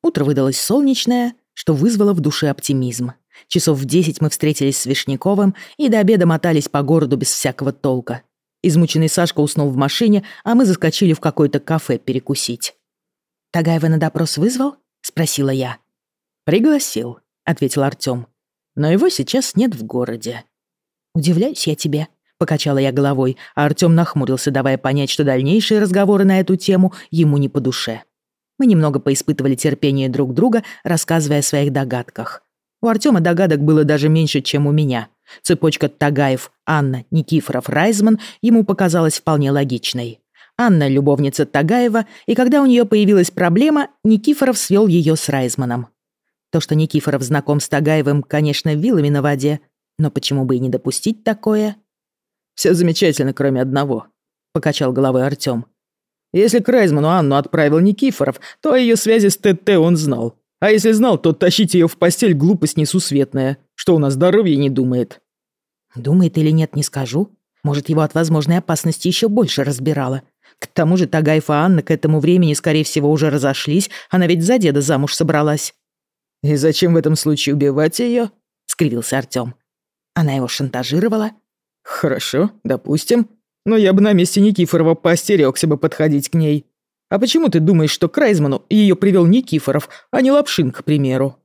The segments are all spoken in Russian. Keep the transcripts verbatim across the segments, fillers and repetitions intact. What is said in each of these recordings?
Утро выдалось солнечное, что вызвало в душе оптимизм. Часов в десять мы встретились с Вишняковым и до обеда мотались по городу без всякого толка. Измученный Сашка уснул в машине, а мы заскочили в какое-то кафе перекусить. «Тагаева на допрос вызвал?» — спросила я. «Пригласил», — ответил Артём. «Но его сейчас нет в городе». «Удивляюсь я тебе», — покачала я головой, а Артём нахмурился, давая понять, что дальнейшие разговоры на эту тему ему не по душе. Мы немного поиспытывали терпение друг друга, рассказывая о своих догадках. У Артёма догадок было даже меньше, чем у меня. Цепочка Тагаев, Анна, Никифоров, Райзман ему показалась вполне логичной. Анна — любовница Тагаева, и когда у нее появилась проблема, Никифоров свел ее с Райзманом. То, что Никифоров знаком с Тагаевым, конечно, вилами на воде, но почему бы и не допустить такое? «Все замечательно, кроме одного», — покачал головой Артём. «Если к Райзману Анну отправил Никифоров, то о ее связи с ТТ он знал. А если знал, то тащить ее в постель — глупость несусветная, что он о здоровье не думает». «Думает или нет, не скажу. Может, его от возможной опасности еще больше разбирало. К тому же Тагаев и Анна к этому времени, скорее всего, уже разошлись, она ведь за деда замуж собралась». «И зачем в этом случае убивать ее?» — скривился Артём. «Она его шантажировала?» «Хорошо, допустим. Но я бы на месте Никифорова поостерёгся бы подходить к ней. А почему ты думаешь, что к Райзману ее привел Никифоров, а не Лапшин, к примеру?»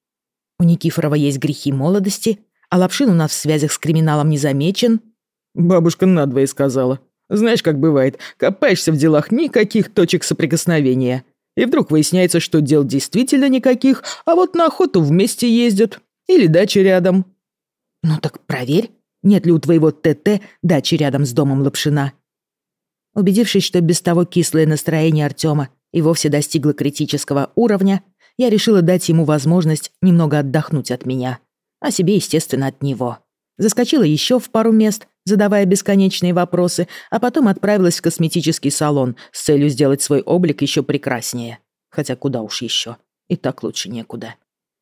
«У Никифорова есть грехи молодости, а Лапшин у нас в связях с криминалом не замечен». «Бабушка надвое сказала. Знаешь, как бывает, копаешься в делах, никаких точек соприкосновения. И вдруг выясняется, что дел действительно никаких, а вот на охоту вместе ездят. Или дача рядом». «Ну так проверь, нет ли у твоего ТТ дачи рядом с домом Лапшина». Убедившись, что без того кислое настроение Артёма и вовсе достигло критического уровня, я решила дать ему возможность немного отдохнуть от меня, а себе, естественно, от него. Заскочила еще в пару мест, задавая бесконечные вопросы, а потом отправилась в косметический салон с целью сделать свой облик еще прекраснее. Хотя куда уж еще, и так лучше некуда.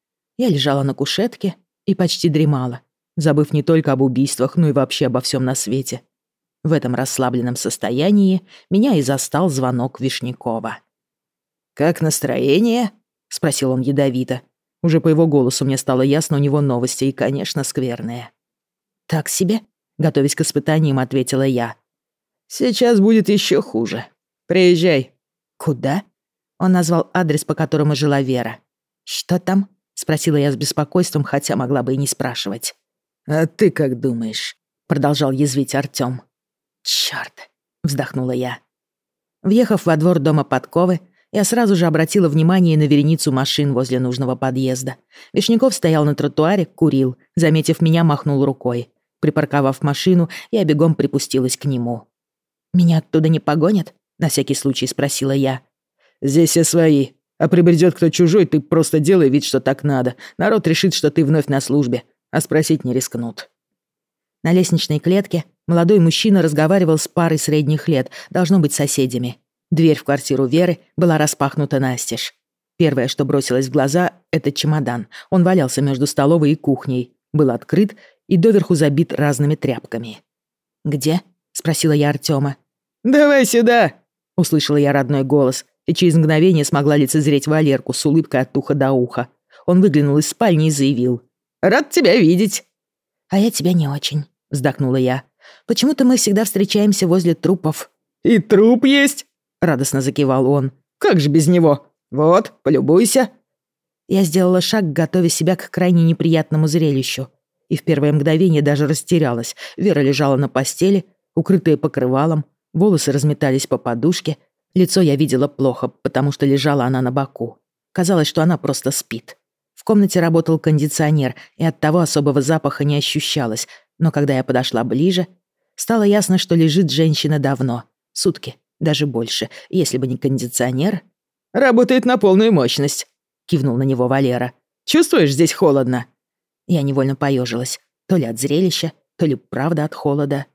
Я лежала на кушетке и почти дремала, забыв не только об убийствах, но и вообще обо всем на свете. В этом расслабленном состоянии меня и застал звонок Вишнякова. «Как настроение?» — спросил он ядовито. Уже по его голосу мне стало ясно, у него новости и, конечно, скверные. «Так себе», — готовясь к испытаниям, ответила я. «Сейчас будет еще хуже. Приезжай». «Куда?» Он назвал адрес, по которому жила Вера. «Что там?» — спросила я с беспокойством, хотя могла бы и не спрашивать. «А ты как думаешь?» — продолжал язвить Артём. «Чёрт!» — вздохнула я. Въехав во двор дома Подковы, я сразу же обратила внимание на вереницу машин возле нужного подъезда. Вишняков стоял на тротуаре, курил. Заметив меня, махнул рукой. Припарковав машину, я бегом припустилась к нему. «Меня оттуда не погонят?» — на всякий случай спросила я. «Здесь все свои. А прибредет кто чужой, ты просто делай вид, что так надо. Народ решит, что ты вновь на службе, а спросить не рискнут». На лестничной клетке молодой мужчина разговаривал с парой средних лет, должно быть соседями. Дверь в квартиру Веры была распахнута настежь. Первое, что бросилось в глаза, — это чемодан. Он валялся между столовой и кухней, был открыт и доверху забит разными тряпками. «Где?» — спросила я Артёма. «Давай сюда!» — услышала я родной голос, и через мгновение смогла лицезреть Валерку с улыбкой от уха до уха. Он выглянул из спальни и заявил: «Рад тебя видеть!» «А я тебя не очень», — вздохнула я. «Почему-то мы всегда встречаемся возле трупов». «И труп есть?» — радостно закивал он. «Как же без него? Вот, полюбуйся». Я сделала шаг, готовя себя к крайне неприятному зрелищу. И в первое мгновение даже растерялась. Вера лежала на постели, укрытая покрывалом, волосы разметались по подушке. Лицо я видела плохо, потому что лежала она на боку. Казалось, что она просто спит. В комнате работал кондиционер, и оттого особого запаха не ощущалось. Но когда я подошла ближе, стало ясно, что лежит женщина давно. Сутки, даже больше, если бы не кондиционер. «Работает на полную мощность», — кивнул на него Валера. «Чувствуешь, здесь холодно?» Я невольно поежилась. То ли от зрелища, то ли правда от холода.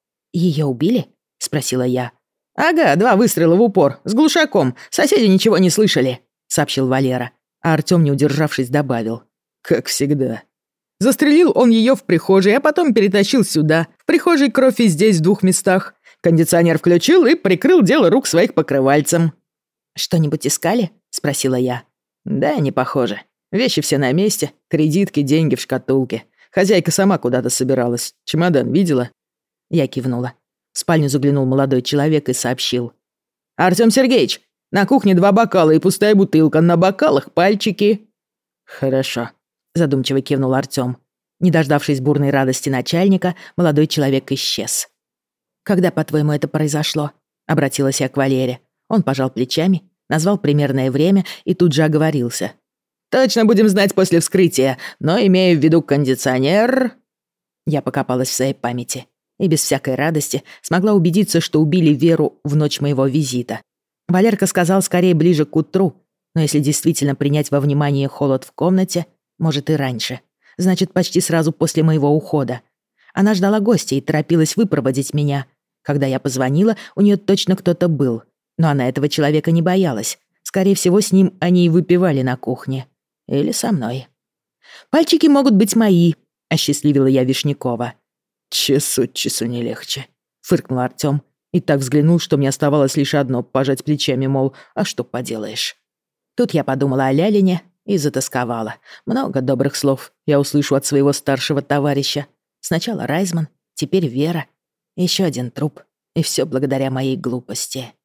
«Ее убили?» — спросила я. «Ага, два выстрела в упор, с глушаком. Соседи ничего не слышали», — сообщил Валера. А Артём, не удержавшись, добавил: «Как всегда». Застрелил он ее в прихожей, а потом перетащил сюда. В прихожей кровь и здесь, в двух местах. Кондиционер включил и прикрыл дело рук своих покрывальцем. «Что-нибудь искали?» — спросила я. Да, не похоже. Вещи все на месте, кредитки, деньги в шкатулке. Хозяйка сама куда-то собиралась. Чемодан видела?» Я кивнула. В спальню заглянул молодой человек и сообщил. «Артём Сергеевич, на кухне два бокала и пустая бутылка. На бокалах пальчики». «Хорошо», — задумчиво кивнул Артём. Не дождавшись бурной радости начальника, молодой человек исчез. «Когда, по-твоему, это произошло?» — обратилась я к Валере. Он пожал плечами, назвал примерное время и тут же оговорился. «Точно будем знать после вскрытия, но имея в виду кондиционер...» Я покопалась в своей памяти и без всякой радости смогла убедиться, что убили Веру в ночь моего визита. Валерка сказал скорее ближе к утру, но если действительно принять во внимание холод в комнате, может и раньше. Значит, почти сразу после моего ухода. Она ждала гостя и торопилась выпроводить меня. Когда я позвонила, у нее точно кто-то был, но она этого человека не боялась. Скорее всего, с ним они и выпивали на кухне. Или со мной. «Пальчики могут быть мои», — осчастливила я Вишнякова. «Час от часу не легче», — фыркнул Артём и так взглянул, что мне оставалось лишь одно — пожать плечами, мол, а что поделаешь. Тут я подумала о Лялине и затасковала. Много добрых слов я услышу от своего старшего товарища. Сначала Райзман, теперь Вера. Еще один труп, и все благодаря моей глупости.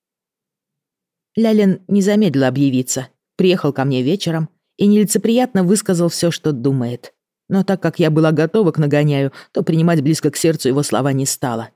Лялин не замедлил объявиться, приехал ко мне вечером и нелицеприятно высказал все, что думает. Но так как я была готова к нагоняю, то принимать близко к сердцу его слова не стала.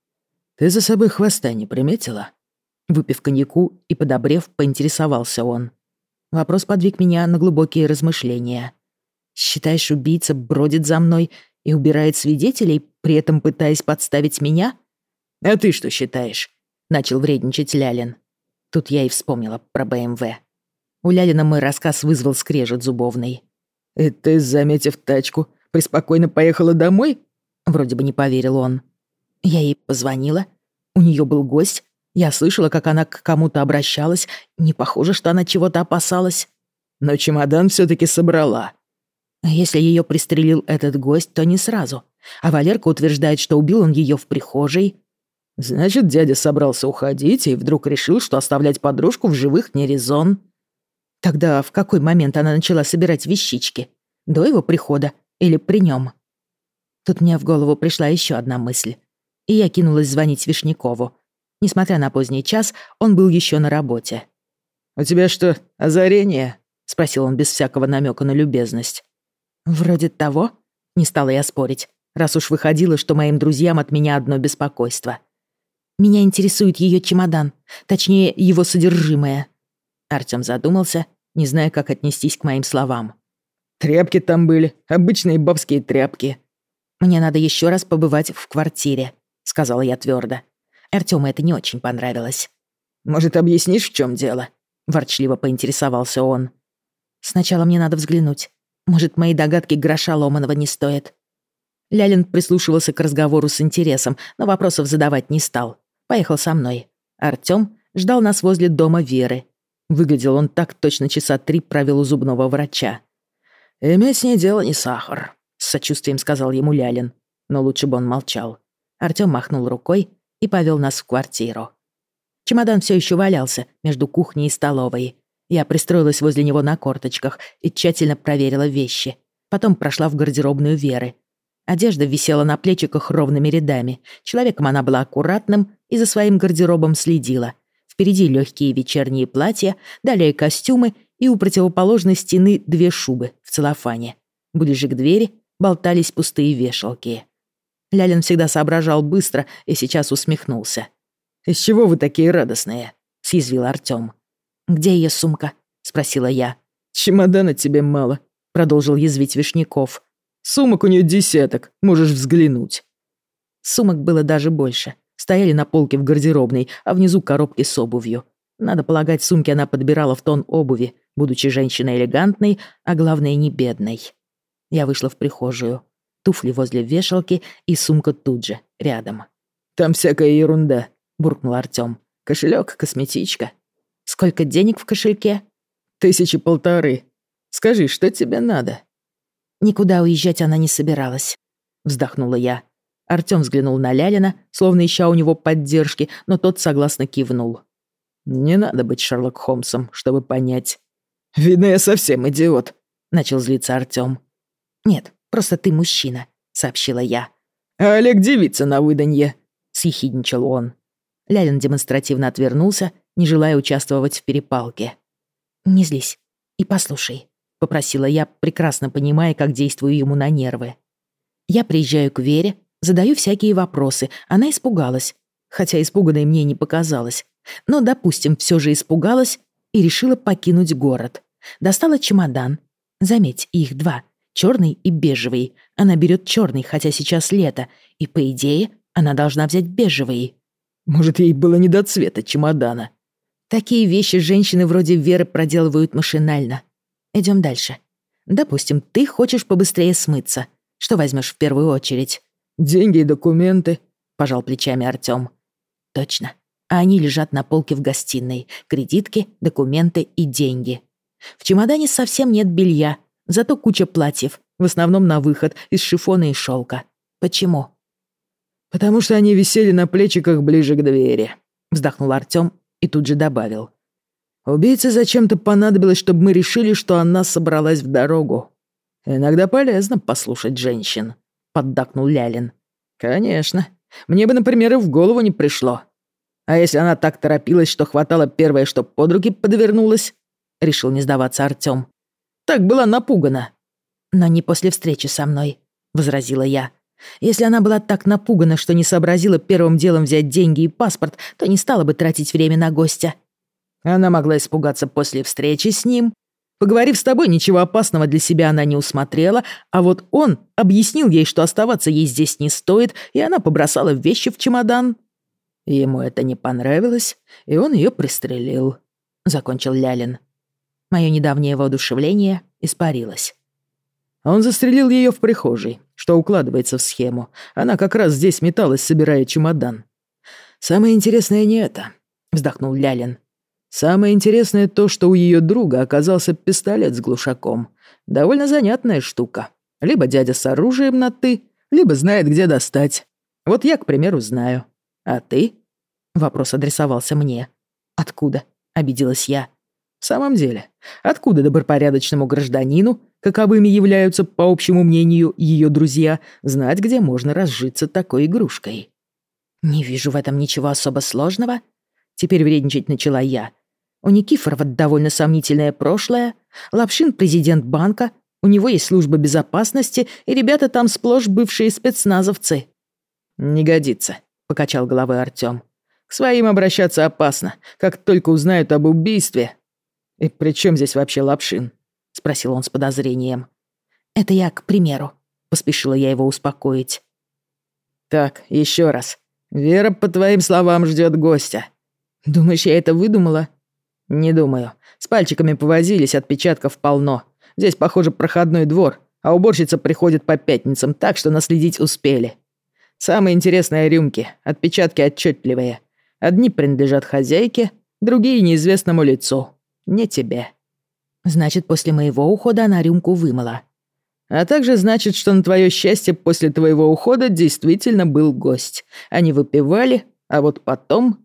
«Ты за собой хвоста не приметила?» Выпив коньяку и подобрев, поинтересовался он. Вопрос подвиг меня на глубокие размышления. «Считаешь, убийца бродит за мной и убирает свидетелей, при этом пытаясь подставить меня?» «А ты что считаешь?» — начал вредничать Лялин. Тут я и вспомнила про БМВ. У Лялина мой рассказ вызвал скрежет зубовный. «И ты, заметив тачку, преспокойно поехала домой?» Вроде бы не поверил он. Я ей позвонила. У нее был гость. Я слышала, как она к кому-то обращалась. Не похоже, что она чего-то опасалась. Но чемодан все-таки собрала. Если ее пристрелил этот гость, то не сразу. А Валерка утверждает, что убил он ее в прихожей. Значит, дядя собрался уходить и вдруг решил, что оставлять подружку в живых не резон. Тогда в какой момент она начала собирать вещички? До его прихода или при нем? Тут мне в голову пришла еще одна мысль. И я кинулась звонить Вишнякову. Несмотря на поздний час, он был еще на работе. «У тебя что, озарение?» — спросил он без всякого намека на любезность. «Вроде того», — не стала я спорить, раз уж выходило, что моим друзьям от меня одно беспокойство. «Меня интересует ее чемодан, точнее, его содержимое». Артём задумался, не зная, как отнестись к моим словам. «Тряпки там были, обычные бабские тряпки». «Мне надо еще раз побывать в квартире», — сказала я твердо. Артёму это не очень понравилось. «Может, объяснишь, в чем дело?» — ворчливо поинтересовался он. «Сначала мне надо взглянуть. Может, мои догадки гроша ломаного не стоят». Лялин прислушивался к разговору с интересом, но вопросов задавать не стал. Поехал со мной. Артём ждал нас возле дома Веры. Выглядел он так, точно часа три провел у зубного врача. «Иметь с ней дело не сахар», — с сочувствием сказал ему Лялин. Но лучше бы он молчал. Артём махнул рукой и повел нас в квартиру. Чемодан все еще валялся между кухней и столовой. Я пристроилась возле него на корточках и тщательно проверила вещи. Потом прошла в гардеробную Веры. Одежда висела на плечиках ровными рядами. Человеком она была аккуратным и за своим гардеробом следила. Впереди легкие вечерние платья, далее костюмы и у противоположной стены две шубы в целлофане. Ближе к двери болтались пустые вешалки. Лялин всегда соображал быстро и сейчас усмехнулся. «Из чего вы такие радостные?» — съязвил Артём. «Где её сумка?» — спросила я. «Чемодана тебе мало», — продолжил язвить Вишняков. «Сумок у неё десяток, можешь взглянуть». Сумок было даже больше. Стояли на полке в гардеробной, а внизу коробки с обувью. Надо полагать, сумки она подбирала в тон обуви, будучи женщиной элегантной, а главное, не бедной. Я вышла в прихожую. Туфли возле вешалки и сумка тут же, рядом. «Там всякая ерунда», — буркнул Артём. «Кошелёк, косметичка». «Сколько денег в кошельке?» «Тысячи полторы. Скажи, что тебе надо?» Никуда уезжать она не собиралась. Вздохнула я. Артём взглянул на Лялина, словно ища у него поддержки, но тот согласно кивнул. «Не надо быть Шерлок Холмсом, чтобы понять». «Видно, я совсем идиот», — начал злиться Артём. «Нет, просто ты мужчина», — сообщила я. «А Олег девица на выданье», — съехидничал он. Лялин демонстративно отвернулся, не желая участвовать в перепалке. «Не злись и послушай», — попросила я, прекрасно понимая, как действую ему на нервы. Я приезжаю к Вере, задаю всякие вопросы. Она испугалась, хотя испуганной мне не показалось. Но, допустим, все же испугалась и решила покинуть город. Достала чемодан. Заметь, их два. Черный и бежевый. Она берет черный, хотя сейчас лето. И, по идее, она должна взять бежевый. Может, ей было не до цвета чемодана. Такие вещи женщины вроде Веры проделывают машинально. Идем дальше. Допустим, ты хочешь побыстрее смыться. Что возьмешь в первую очередь? Деньги и документы, пожал плечами Артём. Точно. А они лежат на полке в гостиной. Кредитки, документы и деньги. В чемодане совсем нет белья, зато куча платьев, в основном на выход, из шифона и шелка. Почему? Потому что они висели на плечиках ближе к двери, вздохнул Артём и тут же добавил. Убийце зачем-то понадобилось, чтобы мы решили, что она собралась в дорогу. Иногда полезно послушать женщин, поддакнул Лялин. Конечно. Мне бы, например, и в голову не пришло. А если она так торопилась, что хватало первое, что под руки подвернулось? Решил не сдаваться Артём. Так была напугана. Но не после встречи со мной, возразила я. Если она была так напугана, что не сообразила первым делом взять деньги и паспорт, то не стала бы тратить время на гостя. Она могла испугаться после встречи с ним. Поговорив с тобой, ничего опасного для себя она не усмотрела, а вот он объяснил ей, что оставаться ей здесь не стоит, и она побросала вещи в чемодан. Ему это не понравилось, и он ее пристрелил, — закончил Лялин. Мое недавнее воодушевление испарилось. Он застрелил ее в прихожей, что укладывается в схему. Она как раз здесь металась, собирая чемодан. «Самое интересное не это», — вздохнул Лялин. «Самое интересное то, что у ее друга оказался пистолет с глушаком. Довольно занятная штука. Либо дядя с оружием на «ты», либо знает, где достать. Вот я, к примеру, знаю. А ты?» Вопрос адресовался мне. «Откуда?» — обиделась я. «В самом деле, откуда добропорядочному гражданину, каковыми являются, по общему мнению, ее друзья, знать, где можно разжиться такой игрушкой?» «Не вижу в этом ничего особо сложного». Теперь вредничать начала я. У Никифорова довольно сомнительное прошлое. Лапшин — президент банка. У него есть служба безопасности, и ребята там сплошь бывшие спецназовцы. «Не годится», — покачал головой Артём. «К своим обращаться опасно, как только узнают об убийстве». «И при чем здесь вообще Лапшин?» — спросил он с подозрением. «Это я, к примеру», — поспешила я его успокоить. «Так, еще раз. Вера, по твоим словам, ждет гостя. Думаешь, я это выдумала?» «Не думаю. С пальчиками повозились, отпечатков полно. Здесь, похоже, проходной двор, а уборщица приходит по пятницам, так что наследить успели. Самые интересные рюмки, отпечатки отчетливые. Одни принадлежат хозяйке, другие неизвестному лицу. Не тебе». «Значит, после моего ухода она рюмку вымыла». «А также значит, что на твое счастье после твоего ухода действительно был гость. Они выпивали, а вот потом...»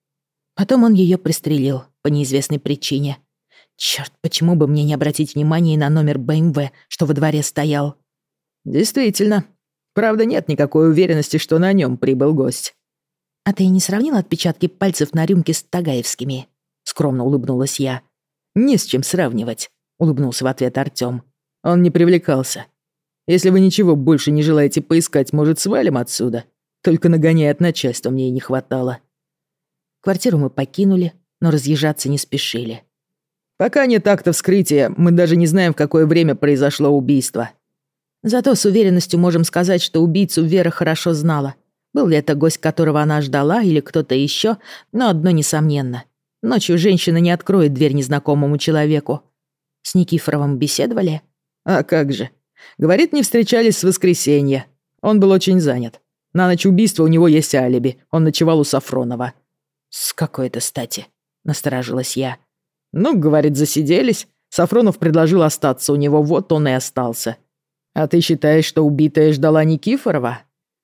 Потом он ее пристрелил по неизвестной причине. Черт, почему бы мне не обратить внимание на номер бэ эм вэ, что во дворе стоял? «Действительно. Правда, нет никакой уверенности, что на нем прибыл гость». «А ты не сравнила отпечатки пальцев на рюмке с тагаевскими?» Скромно улыбнулась я. «Не с чем сравнивать», — улыбнулся в ответ Артём. «Он не привлекался. Если вы ничего больше не желаете поискать, может, свалим отсюда? Только нагоняя от начальства мне и не хватало». Квартиру мы покинули, но разъезжаться не спешили. «Пока нет акта вскрытия, мы даже не знаем, в какое время произошло убийство». Зато с уверенностью можем сказать, что убийцу Вера хорошо знала. Был ли это гость, которого она ждала, или кто-то еще, но одно несомненно. Ночью женщина не откроет дверь незнакомому человеку. С Никифоровым беседовали? А как же. Говорит, не встречались с воскресенья. Он был очень занят. На ночь убийства у него есть алиби. Он ночевал у Сафронова. С какой-то стати? Насторожилась я. Ну, говорит, засиделись. Сафронов предложил остаться у него, вот он и остался. А ты считаешь, что убитая ждала Никифорова?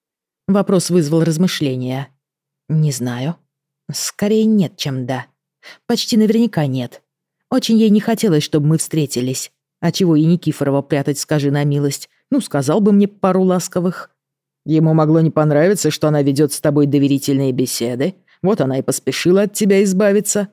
Вопрос вызвал размышления. Не знаю. Скорее нет, чем да. Почти наверняка нет. Очень ей не хотелось, чтобы мы встретились. А чего и Никифорова прятать, скажи на милость. Ну, сказал бы мне пару ласковых. Ему могло не понравиться, что она ведет с тобой доверительные беседы. Вот она и поспешила от тебя избавиться.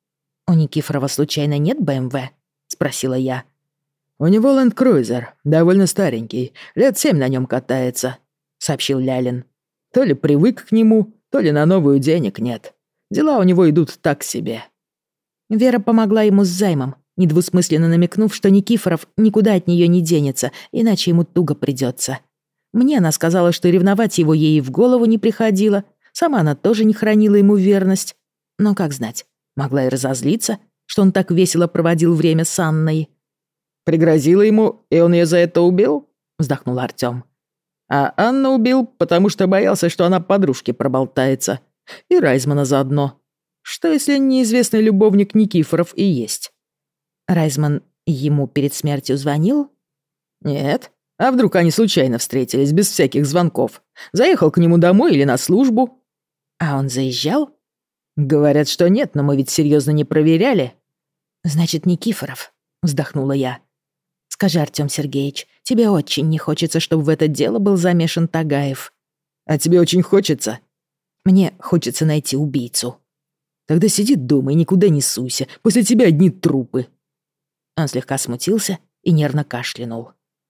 «У Никифорова случайно нет бэ эм вэ?» — спросила я. «У него ленд-крузер, довольно старенький, лет семь на нем катается», — сообщил Лялин. «То ли привык к нему, то ли на новую денег нет. Дела у него идут так себе». Вера помогла ему с займом, недвусмысленно намекнув, что Никифоров никуда от нее не денется, иначе ему туго придется. Мне она сказала, что ревновать его ей и в голову не приходило, сама она тоже не хранила ему верность. Но как знать, могла и разозлиться, что он так весело проводил время с Анной. «Пригрозила ему, и он ее за это убил?» — вздохнул Артём. «А Анна убил, потому что боялся, что она подружке проболтается. И Райзмана заодно. Что, если неизвестный любовник Никифоров и есть?» Райзман ему перед смертью звонил? «Нет. А вдруг они случайно встретились, без всяких звонков? Заехал к нему домой или на службу?» «А он заезжал?» «Говорят, что нет, но мы ведь серьезно не проверяли». «Значит, Никифоров», — вздохнула я. «Скажи, Артём Сергеевич, тебе очень не хочется, чтобы в это дело был замешан Тагаев?» «А тебе очень хочется?» «Мне хочется найти убийцу». «Тогда сиди дома и никуда не суйся. После тебя одни трупы». Он слегка смутился и нервно кашлянул.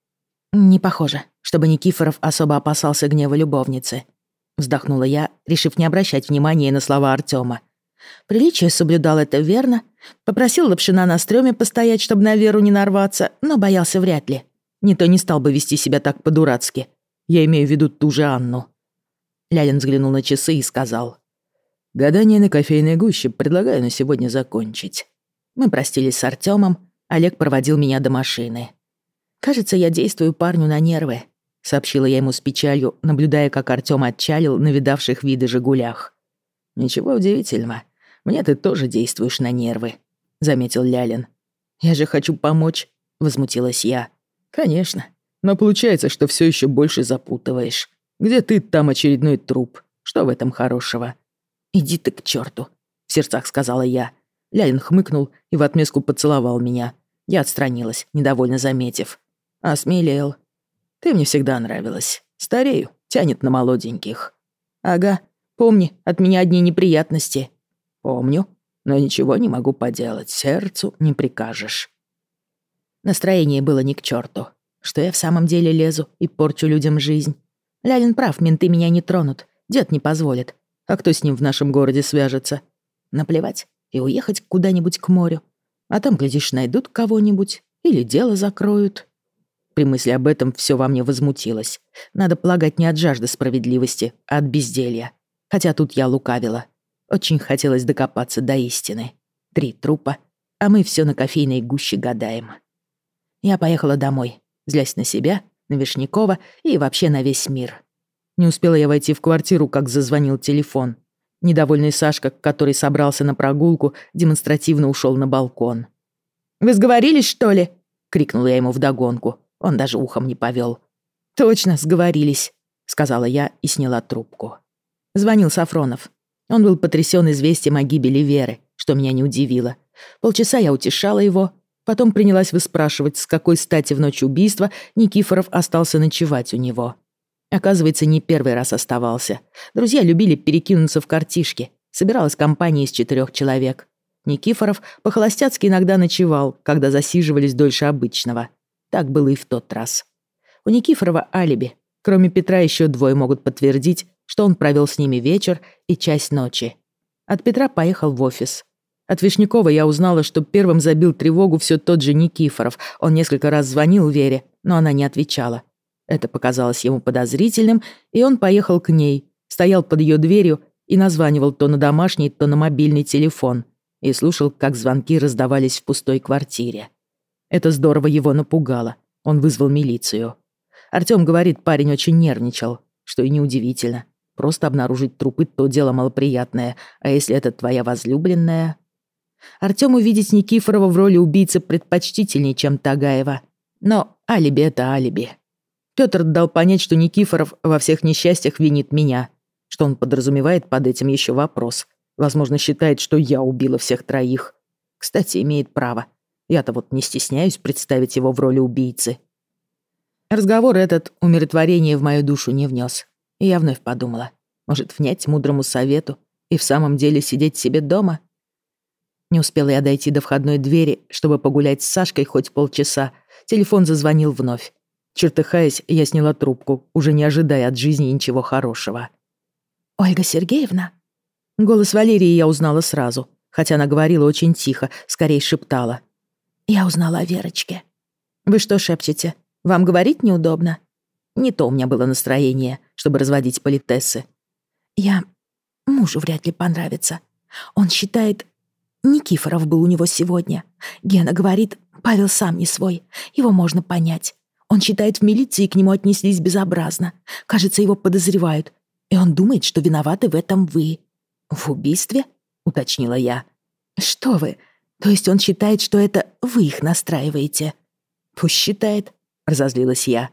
«Не похоже, чтобы Никифоров особо опасался гнева любовницы», — вздохнула я, решив не обращать внимания на слова Артёма. Приличие соблюдал, это верно. Попросил Лапшина на стрёме постоять, чтобы на Веру не нарваться, но боялся вряд ли. Не то не стал бы вести себя так по-дурацки. Я имею в виду ту же Анну. Лялин взглянул на часы и сказал: «Гадание на кофейной гуще предлагаю на сегодня закончить». Мы простились с Артёмом, Олег проводил меня до машины. «Кажется, я действую парню на нервы», — сообщила я ему с печалью, наблюдая, как Артём отчалил на видавших виды «Жигулях». «Ничего удивительного. Мне ты тоже действуешь на нервы», — заметил Лялин. «Я же хочу помочь», — возмутилась я. «Конечно. Но получается, что все еще больше запутываешь. Где ты, там очередной труп. Что в этом хорошего?» «Иди ты к черту», — в сердцах сказала я. Лялин хмыкнул и в отместку поцеловал меня. Я отстранилась, недовольно заметив. «Осмелел. Ты мне всегда нравилась. Старею, тянет на молоденьких». «Ага. Помни, от меня одни неприятности». «Помню, но ничего не могу поделать, сердцу не прикажешь». Настроение было ни к черту. Что я в самом деле лезу и порчу людям жизнь? Лялин прав, менты меня не тронут, дед не позволит. А кто с ним в нашем городе свяжется? Наплевать и уехать куда-нибудь к морю. А там, глядишь, найдут кого-нибудь или дело закроют. При мысли об этом все во мне возмутилось. Надо полагать не от жажды справедливости, а от безделья. Хотя тут я лукавила. Очень хотелось докопаться до истины. Три трупа, а мы все на кофейной гуще гадаем. Я поехала домой, злясь на себя, на Вишнякова и вообще на весь мир. Не успела я войти в квартиру, как зазвонил телефон. Недовольный Сашка, который собрался на прогулку, демонстративно ушел на балкон. «Вы сговорились, что ли?» — крикнула я ему вдогонку. Он даже ухом не повел. «Точно, сговорились», — сказала я и сняла трубку. Звонил Сафронов. Он был потрясен известием о гибели Веры, что меня не удивило. Полчаса я утешала его, потом принялась выспрашивать, с какой стати в ночь убийства Никифоров остался ночевать у него. Оказывается, не первый раз оставался. Друзья любили перекинуться в картишки. Собиралась компания из четырех человек. Никифоров по-холостяцки иногда ночевал, когда засиживались дольше обычного. Так было и в тот раз. У Никифорова алиби. Кроме Петра еще двое могут подтвердить, что он провел с ними вечер и часть ночи. От Петра поехал в офис. От Вишнякова я узнала, что первым забил тревогу все тот же Никифоров. Он несколько раз звонил Вере, но она не отвечала. Это показалось ему подозрительным, и он поехал к ней, стоял под ее дверью и названивал то на домашний, то на мобильный телефон, и слушал, как звонки раздавались в пустой квартире. Это здорово его напугало. Он вызвал милицию. Артём говорит, парень очень нервничал, что и неудивительно. Просто обнаружить трупы — то дело малоприятное, а если это твоя возлюбленная... Артёму видеть Никифорова в роли убийцы предпочтительнее, чем Тагаева. Но алиби — это алиби. Пётр дал понять, что Никифоров во всех несчастьях винит меня. Что он подразумевает под этим еще вопрос. Возможно, считает, что я убила всех троих. Кстати, имеет право. Я-то вот не стесняюсь представить его в роли убийцы. Разговор этот умиротворение в мою душу не внес. И я вновь подумала, может, внять мудрому совету и в самом деле сидеть себе дома? Не успела я дойти до входной двери, чтобы погулять с Сашкой хоть полчаса. Телефон зазвонил вновь. Чертыхаясь, я сняла трубку, уже не ожидая от жизни ничего хорошего. «Ольга Сергеевна?» Голос Валерии я узнала сразу, хотя она говорила очень тихо, скорее шептала. «Я узнала о Верочке». «Вы что шепчете? Вам говорить неудобно?» Не то у меня было настроение, чтобы разводить политессы. «Я... Мужу вряд ли понравится. Он считает... Никифоров был у него сегодня. Гена говорит, Павел сам не свой. Его можно понять. Он считает, в милиции к нему отнеслись безобразно. Кажется, его подозревают. И он думает, что виноваты в этом вы». «В убийстве?» — уточнила я. «Что вы? То есть он считает, что это вы их настраиваете?» «Пусть считает», — разозлилась я.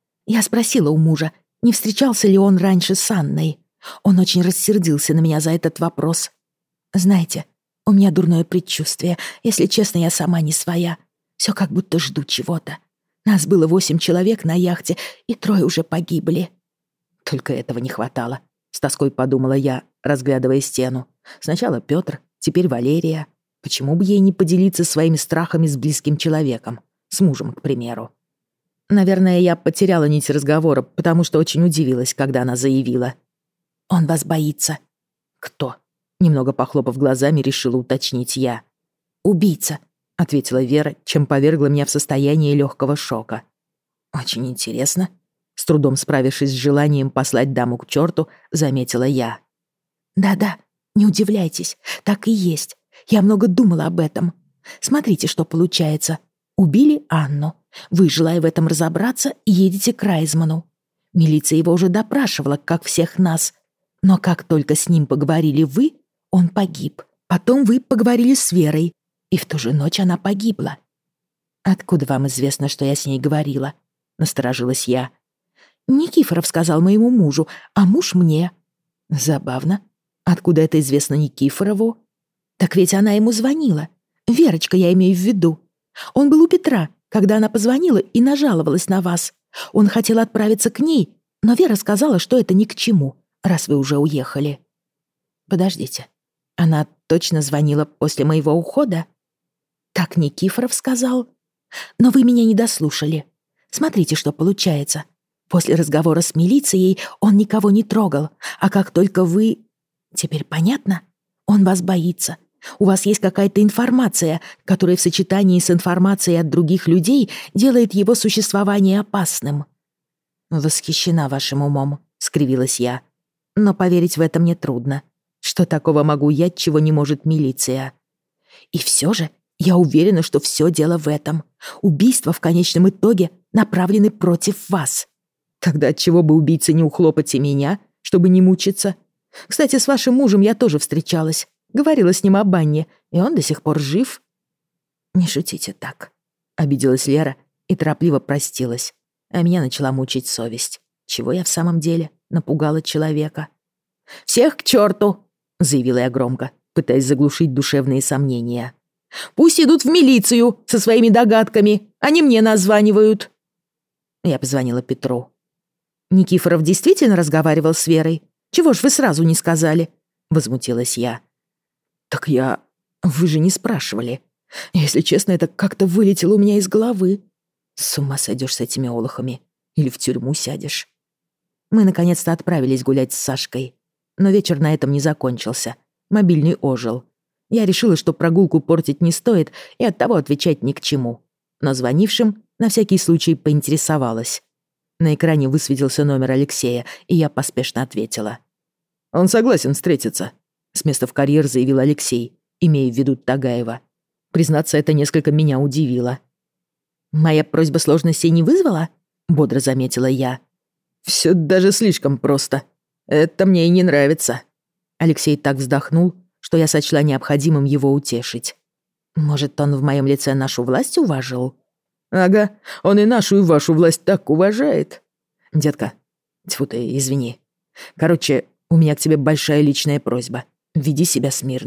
Я спросила у мужа, не встречался ли он раньше с Анной. Он очень рассердился на меня за этот вопрос. Знаете, у меня дурное предчувствие. Если честно, я сама не своя. Все как будто жду чего-то. Нас было восемь человек на яхте, и трое уже погибли. Только этого не хватало. С тоской подумала я, разглядывая стену. Сначала Пётр, теперь Валерия. Почему бы ей не поделиться своими страхами с близким человеком? С мужем, к примеру. Наверное, я потеряла нить разговора, потому что очень удивилась, когда она заявила. «Он вас боится». «Кто?» Немного похлопав глазами, решила уточнить я. «Убийца», — ответила Вера, чем повергла меня в состояние легкого шока. «Очень интересно». С трудом справившись с желанием послать даму к черту, заметила я. «Да-да, не удивляйтесь, так и есть. Я много думала об этом. Смотрите, что получается. Убили Анну. Вы, желая в этом разобраться, едете к Райзману. Милиция его уже допрашивала, как всех нас. Но как только с ним поговорили вы, он погиб. Потом вы поговорили с Верой, и в ту же ночь она погибла». «Откуда вам известно, что я с ней говорила?» — насторожилась я. «Никифоров сказал моему мужу, а муж мне». «Забавно. Откуда это известно Никифорову?» «Так ведь она ему звонила. Верочка, я имею в виду. Он был у Петра, когда она позвонила и нажаловалась на вас. Он хотел отправиться к ней, но Вера сказала, что это ни к чему, раз вы уже уехали». «Подождите, она точно звонила после моего ухода?» «Так Никифоров сказал. Но вы меня не дослушали. Смотрите, что получается. После разговора с милицией он никого не трогал, а как только вы... Теперь понятно? Он вас боится. У вас есть какая-то информация, которая в сочетании с информацией от других людей делает его существование опасным». «Восхищена вашим умом», — скривилась я. «Но поверить в это мне трудно. Что такого могу я, чего не может милиция?» «И все же я уверена, что все дело в этом. Убийства в конечном итоге направлены против вас». «Тогда отчего бы убийце не ухлопать и меня, чтобы не мучиться? Кстати, с вашим мужем я тоже встречалась. Говорила с ним об Анне, и он до сих пор жив». «Не шутите так», — обиделась Лера и торопливо простилась. А меня начала мучить совесть. Чего я в самом деле напугала человека? «Всех к черту!» — заявила я громко, пытаясь заглушить душевные сомнения. «Пусть идут в милицию со своими догадками, они мне названивают». Я позвонила Петру. «Никифоров действительно разговаривал с Верой? Чего ж вы сразу не сказали?» — возмутилась я. «Так я... Вы же не спрашивали. Если честно, это как-то вылетело у меня из головы. С ума сойдешь с этими олухами. Или в тюрьму сядешь». Мы наконец-то отправились гулять с Сашкой. Но вечер на этом не закончился. Мобильный ожил. Я решила, что прогулку портить не стоит, и оттого отвечать ни к чему. Но звонившим на всякий случай поинтересовалась. На экране высветился номер Алексея, и я поспешно ответила. «Он согласен встретиться», — с места в карьер заявил Алексей, имея в виду Тагаева. Признаться, это несколько меня удивило. «Моя просьба сложностей не вызвала?» — бодро заметила я. «Всё даже слишком просто. Это мне и не нравится». Алексей так вздохнул, что я сочла необходимым его утешить. «Может, он в моем лице нашу власть уважил?» «Ага, он и нашу, и вашу власть так уважает». «Детка, тьфу ты, извини. Короче, у меня к тебе большая личная просьба. Веди себя смирно.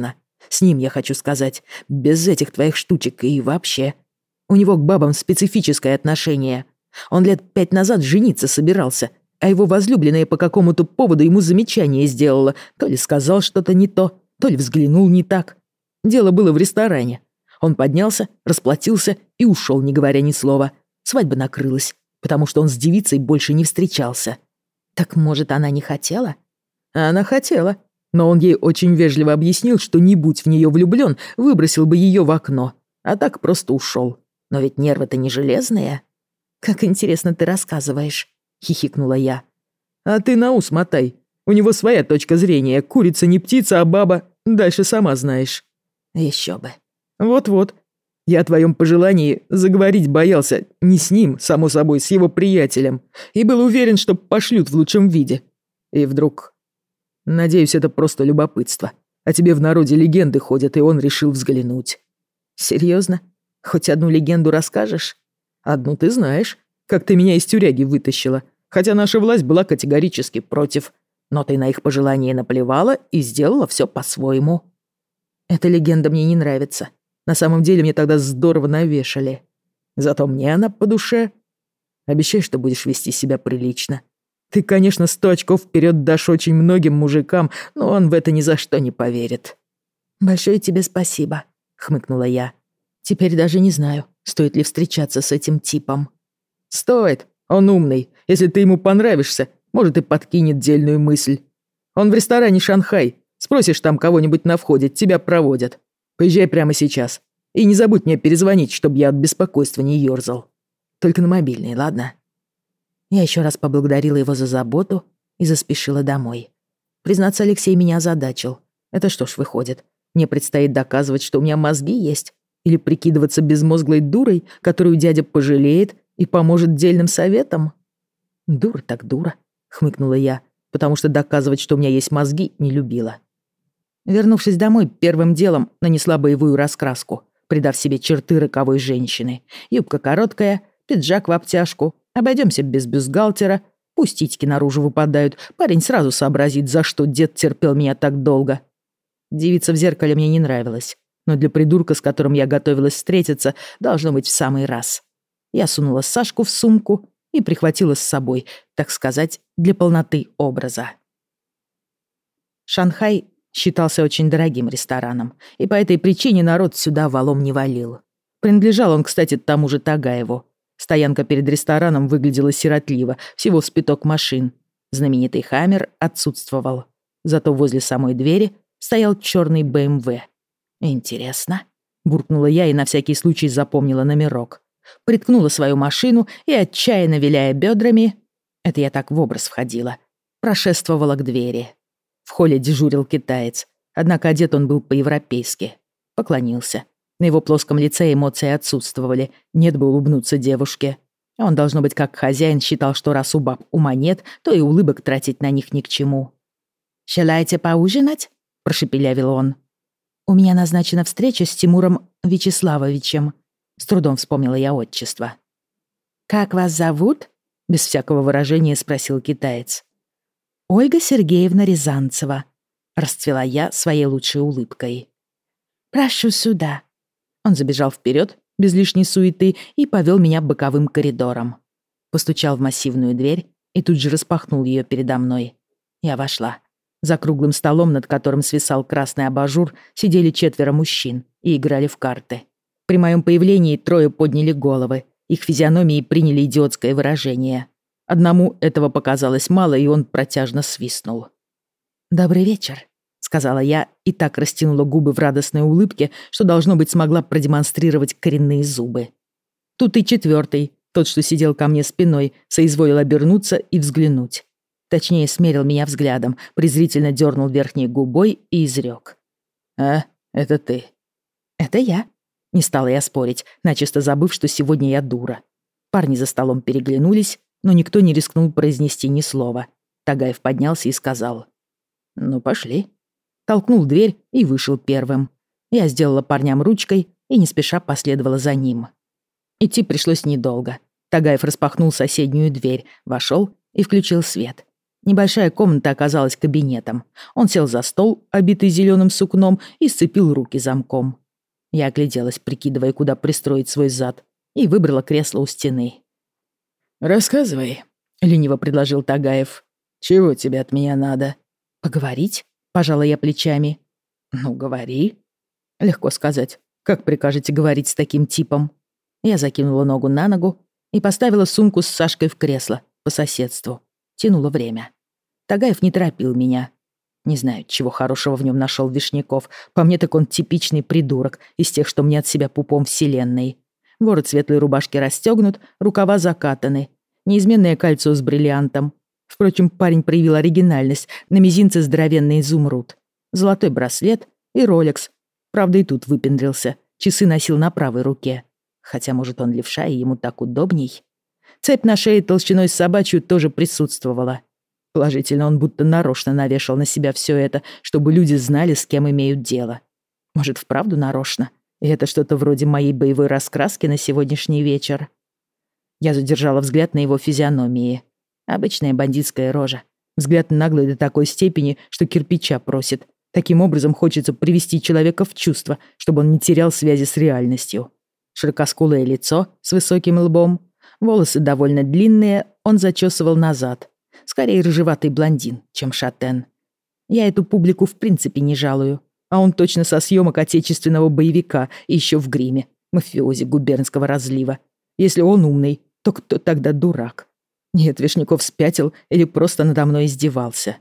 С ним, я хочу сказать, без этих твоих штучек и вообще. У него к бабам специфическое отношение. Он лет пять назад жениться собирался, а его возлюбленная по какому-то поводу ему замечание сделала. То ли сказал что-то не то, то ли взглянул не так. Дело было в ресторане. Он поднялся, расплатился и ушел, не говоря ни слова. Свадьба накрылась, потому что он с девицей больше не встречался. Так, может, она не хотела? Она хотела, но он ей очень вежливо объяснил, что не будь в нее влюблен, выбросил бы ее в окно, а так просто ушел. Но ведь нервы-то не железные. Как интересно ты рассказываешь, хихикнула я. А ты на ус мотай. У него своя точка зрения. Курица не птица, а баба. Дальше сама знаешь. Еще бы. Вот-вот. Я о твоем пожелании заговорить боялся не с ним, само собой, с его приятелем. И был уверен, что пошлют в лучшем виде. И вдруг... Надеюсь, это просто любопытство. А тебе в народе легенды ходят, и он решил взглянуть. Серьезно? Хоть одну легенду расскажешь? Одну ты знаешь, как ты меня из тюряги вытащила. Хотя наша власть была категорически против. Но ты на их пожелания наплевала и сделала все по-своему. Эта легенда мне не нравится. На самом деле мне тогда здорово навешали. Зато мне она по душе. Обещай, что будешь вести себя прилично. Ты, конечно, сто очков вперед дашь очень многим мужикам, но он в это ни за что не поверит. Большое тебе спасибо, хмыкнула я. Теперь даже не знаю, стоит ли встречаться с этим типом. Стоит. Он умный. Если ты ему понравишься, может, и подкинет дельную мысль. Он в ресторане «Шанхай». Спросишь там кого-нибудь на входе, тебя проводят. Поезжай прямо сейчас. И не забудь мне перезвонить, чтобы я от беспокойства не ёрзал. Только на мобильный, ладно? Я еще раз поблагодарила его за заботу и заспешила домой. Признаться, Алексей меня озадачил. Это что ж выходит? Мне предстоит доказывать, что у меня мозги есть? Или прикидываться безмозглой дурой, которую дядя пожалеет и поможет дельным советом? Дура так дура, хмыкнула я, потому что доказывать, что у меня есть мозги, не любила. Вернувшись домой, первым делом нанесла боевую раскраску, придав себе черты роковой женщины. Юбка короткая, пиджак в обтяжку. Обойдемся без бюстгальтера. Пусть титьки наружу выпадают. Парень сразу сообразит, за что дед терпел меня так долго. Девица в зеркале мне не нравилась, но для придурка, с которым я готовилась встретиться, должно быть в самый раз. Я сунула Сашку в сумку и прихватила с собой, так сказать, для полноты образа. Шанхай считался очень дорогим рестораном, и по этой причине народ сюда валом не валил. Принадлежал он, кстати, тому же Тагаеву. Стоянка перед рестораном выглядела сиротливо, всего с пяток машин. Знаменитый «Хаммер» отсутствовал. Зато возле самой двери стоял черный бэ эм вэ. «Интересно», — буркнула я и на всякий случай запомнила номерок. Приткнула свою машину и, отчаянно виляя бедрами, это я так в образ входила, прошествовала к двери. В холле дежурил китаец, однако одет он был по-европейски. Поклонился. На его плоском лице эмоции отсутствовали, нет бы улыбнуться девушке. Он, должно быть, как хозяин, считал, что раз у баб ума нет, то и улыбок тратить на них ни к чему. «Желаете поужинать?» — прошепелявил он. «У меня назначена встреча с Тимуром Вячеславовичем», — с трудом вспомнила я отчество. «Как вас зовут?» — без всякого выражения спросил китаец. «Ольга Сергеевна Рязанцева», — расцвела я своей лучшей улыбкой. «Прошу сюда». Он забежал вперед, без лишней суеты, и повел меня боковым коридором. Постучал в массивную дверь и тут же распахнул ее передо мной. Я вошла. За круглым столом, над которым свисал красный абажур, сидели четверо мужчин и играли в карты. При моем появлении трое подняли головы, их физиономии приняли идиотское выражение. Одному этого показалось мало, и он протяжно свистнул. «Добрый вечер», — сказала я и так растянула губы в радостной улыбке, что, должно быть, смогла продемонстрировать коренные зубы. Тут и четвертый, тот, что сидел ко мне спиной, соизволил обернуться и взглянуть. Точнее, смерил меня взглядом, презрительно дернул верхней губой и изрек. «А, это ты». «Это я». Не стала я спорить, начисто забыв, что сегодня я дура. Парни за столом переглянулись, но никто не рискнул произнести ни слова. Тагаев поднялся и сказал: «Ну, пошли». Толкнул дверь и вышел первым. Я сделала парням ручкой и не спеша последовала за ним. Идти пришлось недолго. Тагаев распахнул соседнюю дверь, вошел и включил свет. Небольшая комната оказалась кабинетом. Он сел за стол, обитый зеленым сукном, и сцепил руки замком. Я огляделась, прикидывая, куда пристроить свой зад, и выбрала кресло у стены. «Рассказывай», — лениво предложил Тагаев. «Чего тебе от меня надо?» «Поговорить?» — пожала я плечами. «Ну, говори». Легко сказать. Как прикажете говорить с таким типом? Я закинула ногу на ногу и поставила сумку с Сашкой в кресло по соседству. Тянуло время. Тагаев не торопил меня. Не знаю, чего хорошего в нем нашел Вишняков. По мне так он типичный придурок из тех, что мне от себя пупом вселенной. Ворот светлой рубашки расстегнут, рукава закатаны. Неизменное кольцо с бриллиантом. Впрочем, парень проявил оригинальность. На мизинце здоровенный изумруд. Золотой браслет и ролекс. Правда, и тут выпендрился. Часы носил на правой руке. Хотя, может, он левша, и ему так удобней. Цепь на шее толщиной с собачью тоже присутствовала. Положительно, он будто нарочно навешал на себя все это, чтобы люди знали, с кем имеют дело. Может, вправду нарочно? И это что-то вроде моей боевой раскраски на сегодняшний вечер. Я задержала взгляд на его физиономии. Обычная бандитская рожа. Взгляд наглый до такой степени, что кирпича просит. Таким образом хочется привести человека в чувство, чтобы он не терял связи с реальностью. Широкоскулое лицо с высоким лбом. Волосы довольно длинные, он зачесывал назад. Скорее рыжеватый блондин, чем шатен. Я эту публику в принципе не жалую. А он точно со съемок отечественного боевика и еще в гриме. Мафиози губернского разлива. Если он умный, то кто тогда дурак? Нет, Вишняков спятил или просто надо мной издевался.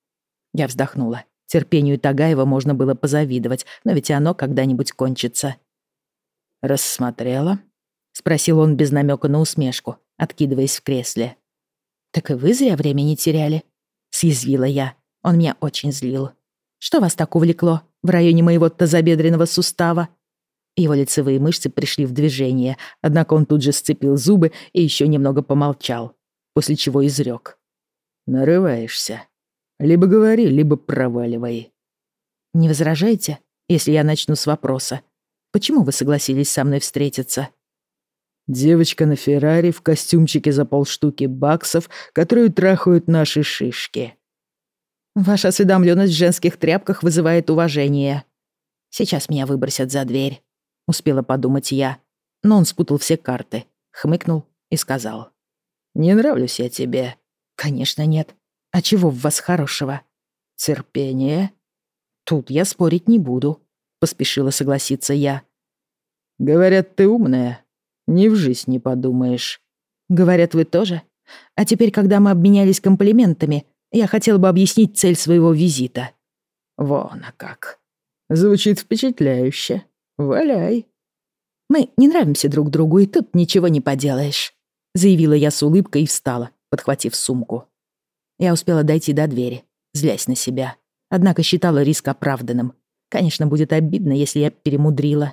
Я вздохнула. Терпению Тагаева можно было позавидовать, но ведь и оно когда-нибудь кончится. «Рассмотрела?» — спросил он без намека на усмешку, откидываясь в кресле. «Так и вы зря время не теряли», — съязвила я. Он меня очень злил. «Что вас так увлекло в районе моего тазобедренного сустава?» Его лицевые мышцы пришли в движение, однако он тут же сцепил зубы и еще немного помолчал, после чего изрек. «Нарываешься. Либо говори, либо проваливай». «Не возражаете, если я начну с вопроса? Почему вы согласились со мной встретиться?» «Девочка на Феррари в костюмчике за полштуки баксов, которую трахают наши шишки». «Ваша осведомленность в женских тряпках вызывает уважение. Сейчас меня выбросят за дверь», — успела подумать я. Но он спутал все карты, хмыкнул и сказал. «Не нравлюсь я тебе». «Конечно нет. А чего в вас хорошего?» «Терпение». «Тут я спорить не буду», — поспешила согласиться я. «Говорят, ты умная. Ни в жизнь не подумаешь». «Говорят, вы тоже? А теперь, когда мы обменялись комплиментами, я хотела бы объяснить цель своего визита». «Вон, а как. Звучит впечатляюще. Валяй». «Мы не нравимся друг другу, и тут ничего не поделаешь», — заявила я с улыбкой и встала, подхватив сумку. Я успела дойти до двери, злясь на себя. Однако считала риск оправданным. Конечно, будет обидно, если я перемудрила.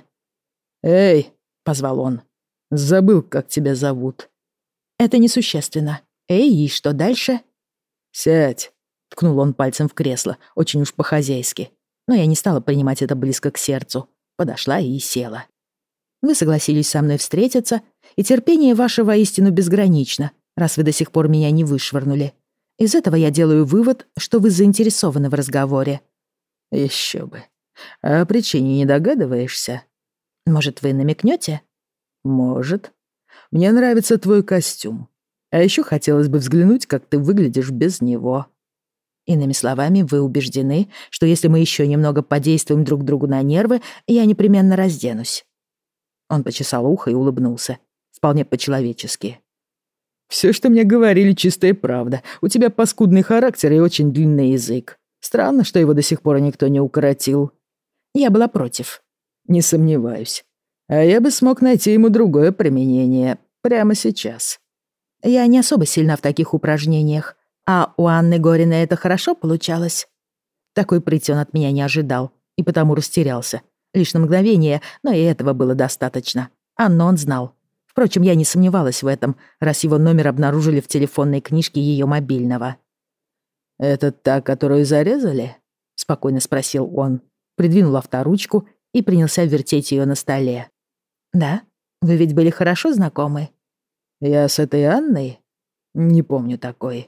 «Эй», — позвал он, — «забыл, как тебя зовут». «Это несущественно. Эй, и что дальше?» «Сядь», — ткнул он пальцем в кресло, очень уж по-хозяйски. Но я не стала принимать это близко к сердцу. Подошла и села. «Вы согласились со мной встретиться, и терпение ваше воистину безгранично, раз вы до сих пор меня не вышвырнули. Из этого я делаю вывод, что вы заинтересованы в разговоре». «Еще бы. А о причине не догадываешься?» «Может, вы намекнете?» «Может. Мне нравится твой костюм. А еще хотелось бы взглянуть, как ты выглядишь без него». «Иными словами, вы убеждены, что если мы еще немного подействуем друг другу на нервы, я непременно разденусь». Он почесал ухо и улыбнулся. Вполне по-человечески. «Все, что мне говорили, чистая правда. У тебя паскудный характер и очень длинный язык. Странно, что его до сих пор никто не укоротил». Я была против. «Не сомневаюсь. А я бы смог найти ему другое применение прямо сейчас». «Я не особо сильна в таких упражнениях. А у Анны Гориной это хорошо получалось?» Такой прыти он от меня не ожидал, и потому растерялся. Лишь на мгновение, но и этого было достаточно. Анну он знал. Впрочем, я не сомневалась в этом, раз его номер обнаружили в телефонной книжке ее мобильного. «Это та, которую зарезали?» — спокойно спросил он. Придвинул авторучку и принялся вертеть ее на столе. «Да? Вы ведь были хорошо знакомы?» «Я с этой Анной? Не помню такой.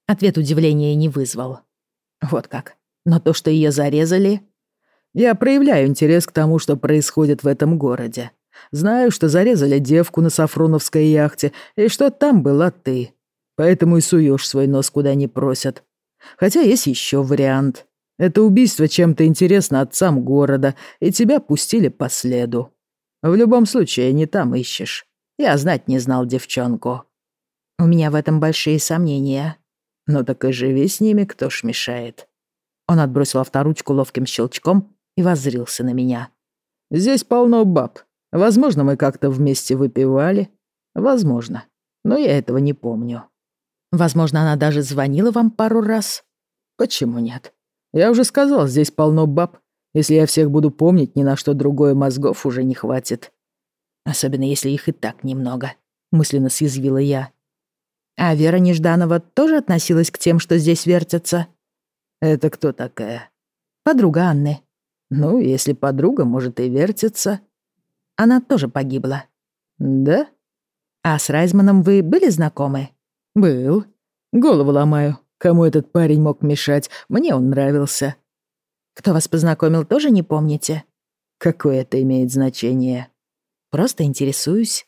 Ответ удивления не вызвал. Вот как. Но то, что ее зарезали... Я проявляю интерес к тому, что происходит в этом городе. Знаю, что зарезали девку на Сафроновской яхте, и что там была ты. Поэтому и суешь свой нос куда не просят. Хотя есть еще вариант. Это убийство чем-то интересно отцам города, и тебя пустили по следу. В любом случае, не там ищешь. Я знать не знал девчонку. У меня в этом большие сомнения. Ну так и живи с ними, кто ж мешает. Он отбросил авторучку ловким щелчком и воззрился на меня. Здесь полно баб. Возможно, мы как-то вместе выпивали. Возможно. Но я этого не помню. Возможно, она даже звонила вам пару раз. Почему нет? Я уже сказал, здесь полно баб. Если я всех буду помнить, ни на что другое мозгов уже не хватит. Особенно, если их и так немного, мысленно съязвила я. А Вера Нежданова тоже относилась к тем, что здесь вертятся? Это кто такая? Подруга Анны. Ну, если подруга, может, и вертится. Она тоже погибла. Да? А с Райзманом вы были знакомы? Был. Голову ломаю. Кому этот парень мог мешать? Мне он нравился. Кто вас познакомил, тоже не помните? Какое это имеет значение? Просто интересуюсь.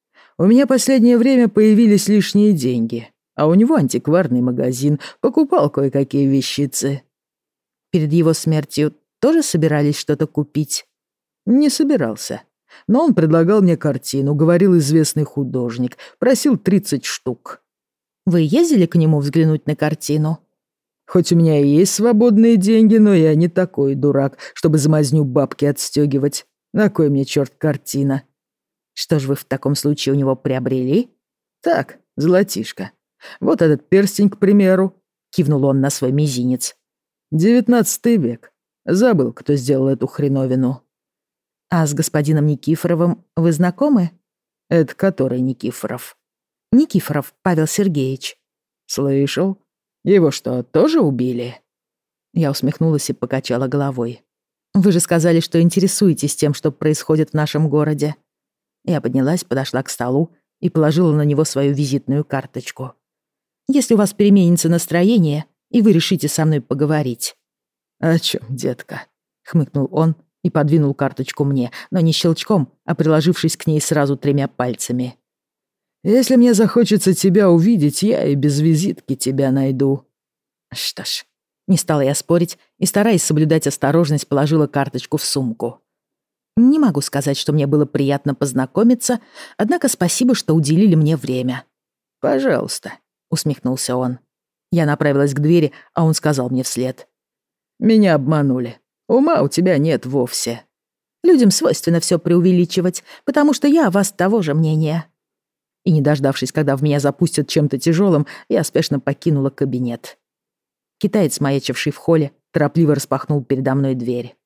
У меня последнее время появились лишние деньги, а у него антикварный магазин, покупал кое-какие вещицы. Перед его смертью тоже собирались что-то купить? Не собирался. Но он предлагал мне картину, говорил известный художник, просил тридцать штук. Вы ездили к нему взглянуть на картину? Хоть у меня и есть свободные деньги, но я не такой дурак, чтобы за мазню бабки отстёгивать. На кой мне, чёрт, картина? Что ж вы в таком случае у него приобрели? Так, золотишко. Вот этот перстень, к примеру. Кивнул он на свой мизинец. Девятнадцатый век. Забыл, кто сделал эту хреновину. А с господином Никифоровым вы знакомы? Это который Никифоров? Никифоров Павел Сергеевич. Слышал. Его что, тоже убили? Я усмехнулась и покачала головой. Вы же сказали, что интересуетесь тем, что происходит в нашем городе. Я поднялась, подошла к столу и положила на него свою визитную карточку. Если у вас переменится настроение, и вы решите со мной поговорить. «О чем, детка?» — хмыкнул он и подвинул карточку мне, но не щелчком, а приложившись к ней сразу тремя пальцами. «Если мне захочется тебя увидеть, я и без визитки тебя найду». Что ж, не стала я спорить и, стараясь соблюдать осторожность, положила карточку в сумку. Не могу сказать, что мне было приятно познакомиться, однако спасибо, что уделили мне время. «Пожалуйста», — усмехнулся он. Я направилась к двери, а он сказал мне вслед. «Меня обманули. Ума у тебя нет вовсе». Людям свойственно все преувеличивать, потому что я о вас того же мнения. И, не дождавшись, когда в меня запустят чем-то тяжелым, я спешно покинула кабинет. Китаец, маячивший в холле, торопливо распахнул передо мной дверь.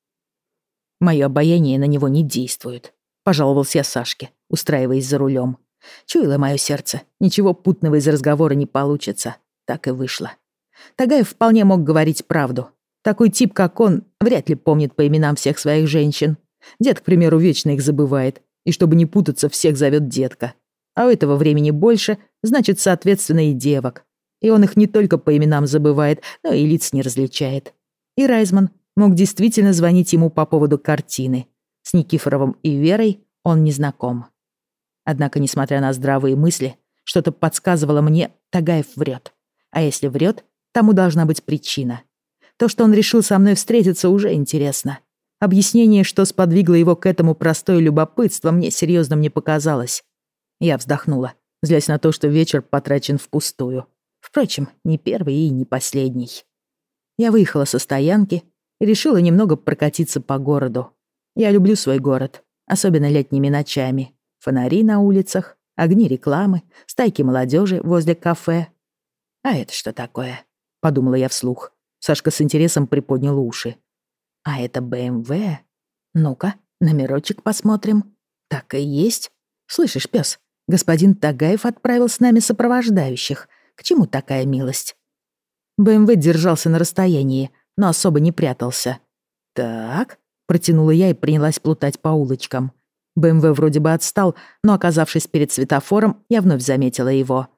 Мое обаяние на него не действует, пожаловался я Сашке, устраиваясь за рулем. Чуяло мое сердце, ничего путного из разговора не получится. Так и вышло. Тагаев вполне мог говорить правду. Такой тип, как он, вряд ли помнит по именам всех своих женщин. Дед, к примеру, вечно их забывает, и чтобы не путаться, всех зовет детка. А у этого времени больше, значит, соответственно, и девок. И он их не только по именам забывает, но и лиц не различает. И Райзман мог действительно звонить ему по поводу картины. С Никифоровым и Верой он не знаком. Однако, несмотря на здравые мысли, что-то подсказывало мне, Тагаев врет. А если врет, тому должна быть причина. То, что он решил со мной встретиться, уже интересно. Объяснение, что сподвигло его к этому простое любопытство, мне серьезным не показалось. Я вздохнула, злясь на то, что вечер потрачен впустую. Впрочем, не первый и не последний. Я выехала со стоянки и решила немного прокатиться по городу. Я люблю свой город, особенно летними ночами. Фонари на улицах, огни рекламы, стайки молодежи возле кафе. «А это что такое?» — подумала я вслух. Сашка с интересом приподнял уши. «А это бэ эм вэ? Ну-ка, номерочек посмотрим. Так и есть. Слышишь, пёс, господин Тагаев отправил с нами сопровождающих. К чему такая милость?» бэ эм вэ держался на расстоянии, но особо не прятался. «Так», — протянула я и принялась плутать по улочкам. бэ эм вэ вроде бы отстал, но, оказавшись перед светофором, я вновь заметила его.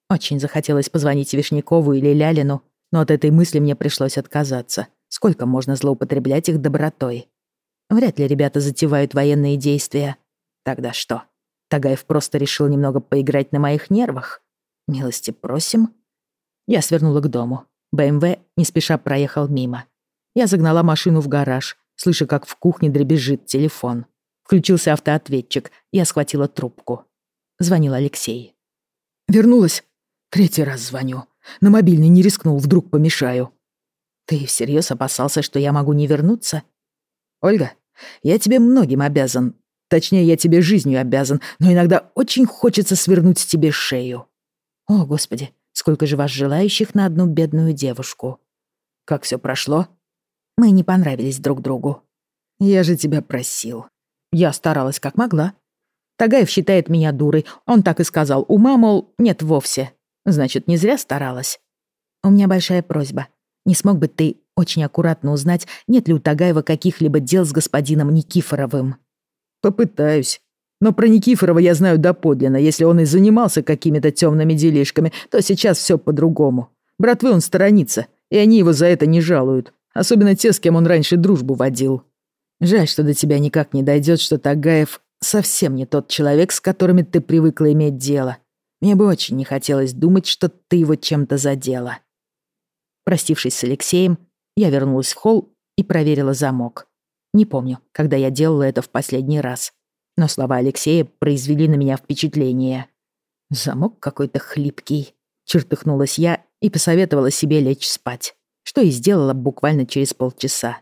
Очень захотелось позвонить Вишнякову или Лялину, но от этой мысли мне пришлось отказаться. Сколько можно злоупотреблять их добротой? Вряд ли ребята затевают военные действия. Тогда что? Тагаев просто решил немного поиграть на моих нервах? Милости просим. Я свернула к дому. БМВ не спеша проехал мимо. Я загнала машину в гараж, слыша, как в кухне дребезжит телефон. Включился автоответчик, я схватила трубку. Звонил Алексей. «Вернулась? Третий раз звоню. На мобильный не рискнул, вдруг помешаю». «Ты всерьез опасался, что я могу не вернуться?» «Ольга, я тебе многим обязан. Точнее, я тебе жизнью обязан, но иногда очень хочется свернуть тебе шею». «О, Господи, сколько же вас желающих на одну бедную девушку». «Как все прошло?» «Мы не понравились друг другу». «Я же тебя просил». «Я старалась как могла». Тагаев считает меня дурой. Он так и сказал. Ума, мол, нет вовсе. Значит, не зря старалась. У меня большая просьба. Не смог бы ты очень аккуратно узнать, нет ли у Тагаева каких-либо дел с господином Никифоровым?» «Попытаюсь. Но про Никифорова я знаю доподлинно. Если он и занимался какими-то темными делишками, то сейчас все по-другому. Братвы он сторонится, и они его за это не жалуют. Особенно те, с кем он раньше дружбу водил. Жаль, что до тебя никак не дойдет, что Тагаев совсем не тот человек, с которыми ты привыкла иметь дело. Мне бы очень не хотелось думать, что ты его чем-то задела». Простившись с Алексеем, я вернулась в холл и проверила замок. Не помню, когда я делала это в последний раз. Но слова Алексея произвели на меня впечатление. «Замок какой-то хлипкий», — чертыхнулась я и посоветовала себе лечь спать, что и сделала буквально через полчаса.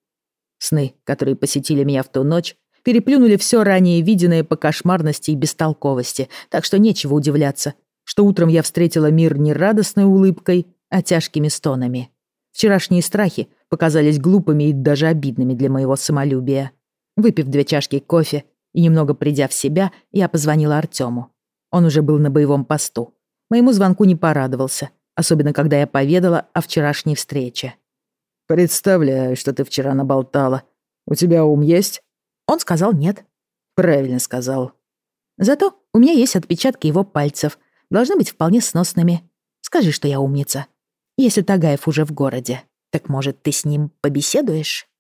Сны, которые посетили меня в ту ночь, переплюнули все ранее виденное по кошмарности и бестолковости, так что нечего удивляться, что утром я встретила мир не радостной улыбкой, а тяжкими стонами. Вчерашние страхи показались глупыми и даже обидными для моего самолюбия. Выпив две чашки кофе и немного придя в себя, я позвонила Артёму. Он уже был на боевом посту. Моему звонку не порадовался, особенно когда я поведала о вчерашней встрече. «Представляю, что ты вчера наболтала. У тебя ум есть?» Он сказал нет. «Правильно сказал». «Зато у меня есть отпечатки его пальцев. Должны быть вполне сносными. Скажи, что я умница. Если Тагаев уже в городе, так, может, ты с ним побеседуешь?»